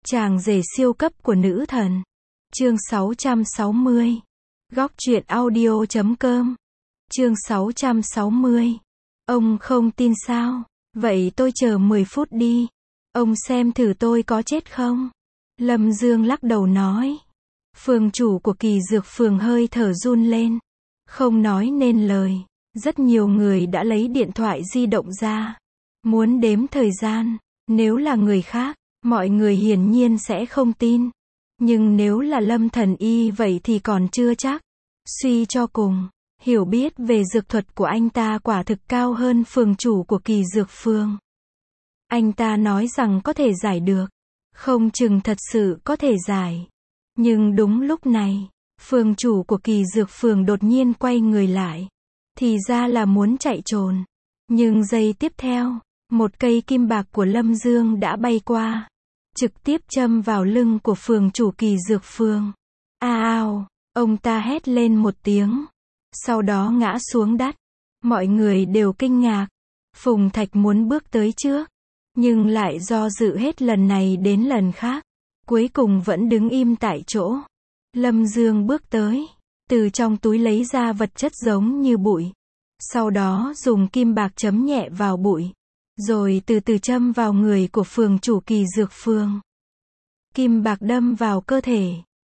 Chàng rể siêu cấp của nữ thần. Chương 660. Góc truyện audio.com. Chương 660. Ông không tin sao? Vậy tôi chờ 10 phút đi. Ông xem thử tôi có chết không? Lâm Dương lắc đầu nói. Phường chủ của Kỳ Dược Phường hơi thở run lên. Không nói nên lời. Rất nhiều người đã lấy điện thoại di động ra. Muốn đếm thời gian. Nếu là người khác, mọi người hiển nhiên sẽ không tin. Nhưng nếu là Lâm Thần Y vậy thì còn chưa chắc. Suy cho cùng, hiểu biết về dược thuật của anh ta quả thực cao hơn phường chủ của Kỳ Dược Phường. Anh ta nói rằng có thể giải được. Không chừng thật sự có thể giải. Nhưng đúng lúc này, phường chủ của Kỳ Dược Phường đột nhiên quay người lại. Thì ra là muốn chạy trốn. Nhưng giây tiếp theo, một cây kim bạc của Lâm Dương đã bay qua. Trực tiếp châm vào lưng của phường chủ Kỳ Dược Phường. Ao, ông ta hét lên một tiếng. Sau đó ngã xuống đất. Mọi người đều kinh ngạc. Phùng Thạch muốn bước tới trước. Nhưng lại do dự hết lần này đến lần khác. Cuối cùng vẫn đứng im tại chỗ. Lâm Dương bước tới. Từ trong túi lấy ra vật chất giống như bụi. Sau đó dùng kim bạc chấm nhẹ vào bụi. Rồi từ từ châm vào người của phường chủ Kỳ Dược Phường. Kim bạc đâm vào cơ thể.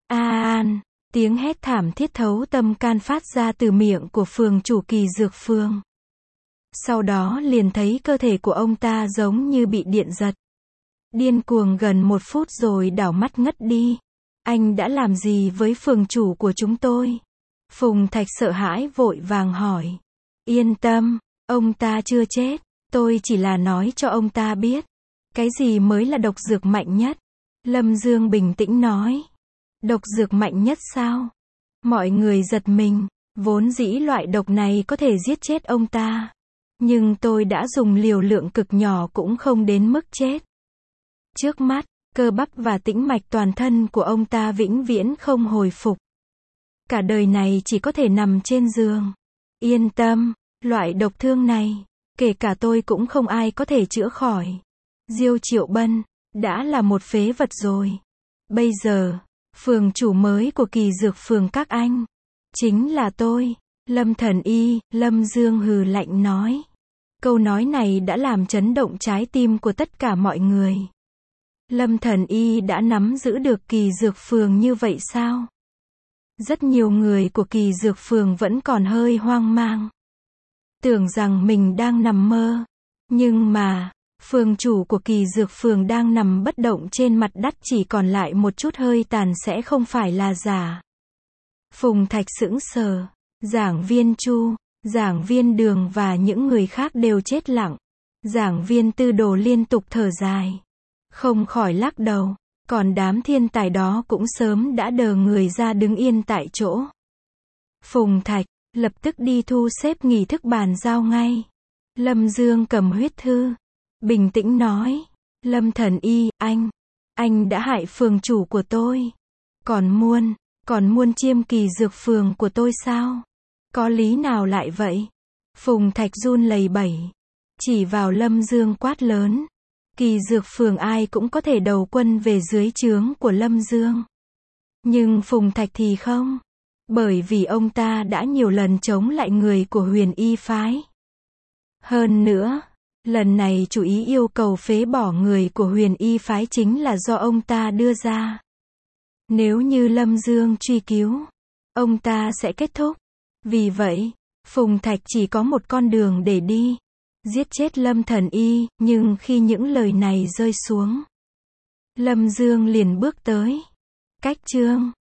An, tiếng hét thảm thiết thấu tâm can phát ra từ miệng của phường chủ Kỳ Dược Phường. Sau đó liền thấy cơ thể của ông ta giống như bị điện giật. Điên cuồng gần 1 phút rồi đảo mắt ngất đi. Anh đã làm gì với phường chủ của chúng tôi? Phùng Thạch sợ hãi vội vàng hỏi. Yên tâm, ông ta chưa chết. Tôi chỉ là nói cho ông ta biết. Cái gì mới là độc dược mạnh nhất? Lâm Dương bình tĩnh nói. Độc dược mạnh nhất sao? Mọi người giật mình. Vốn dĩ loại độc này có thể giết chết ông ta. Nhưng tôi đã dùng liều lượng cực nhỏ cũng không đến mức chết. Trước mắt, cơ bắp và tĩnh mạch toàn thân của ông ta vĩnh viễn không hồi phục. Cả đời này chỉ có thể nằm trên giường. Yên tâm, loại độc thương này, kể cả tôi cũng không ai có thể chữa khỏi. Diêu Triệu Bân, đã là một phế vật rồi. Bây giờ, phường chủ mới của Kỳ Dược Phường các anh, chính là tôi, Lâm Thần Y. Lâm Dương hừ lạnh nói. Câu nói này đã làm chấn động trái tim của tất cả mọi người. Lâm Thần Y đã nắm giữ được Kỳ Dược Phường như vậy sao? Rất nhiều người của Kỳ Dược Phường vẫn còn hơi hoang mang. Tưởng rằng mình đang nằm mơ. Nhưng mà, phường chủ của Kỳ Dược Phường đang nằm bất động trên mặt đất chỉ còn lại một chút hơi tàn sẽ không phải là giả. Phùng Thạch sững sờ. Giảng viên Chu, giảng viên Đường và những người khác đều chết lặng. Giảng viên Tư Đồ liên tục thở dài. Không khỏi lắc đầu. Còn đám thiên tài đó cũng sớm đã đờ người ra đứng yên tại chỗ. Phùng Thạch lập tức đi thu xếp nghi thức bàn giao ngay. Lâm Dương cầm huyết thư. Bình tĩnh nói. Lâm Thần Y, anh đã hại phường chủ của tôi. Còn muôn chiêm Kỳ Dược Phường của tôi sao? Có lý nào lại vậy? Phùng Thạch run lẩy bẩy. Chỉ vào Lâm Dương quát lớn. Kỳ Dược Phường ai cũng có thể đầu quân về dưới trướng của Lâm Dương. Nhưng Phùng Thạch thì không. Bởi vì ông ta đã nhiều lần chống lại người của Huyền Y phái. Hơn nữa, lần này chủ ý yêu cầu phế bỏ người của Huyền Y phái chính là do ông ta đưa ra. Nếu như Lâm Dương truy cứu, ông ta sẽ kết thúc. Vì vậy, Phùng Thạch chỉ có một con đường để đi. Giết chết Lâm Thần Y, nhưng khi những lời này rơi xuống, Lâm Dương liền bước tới. Cách chương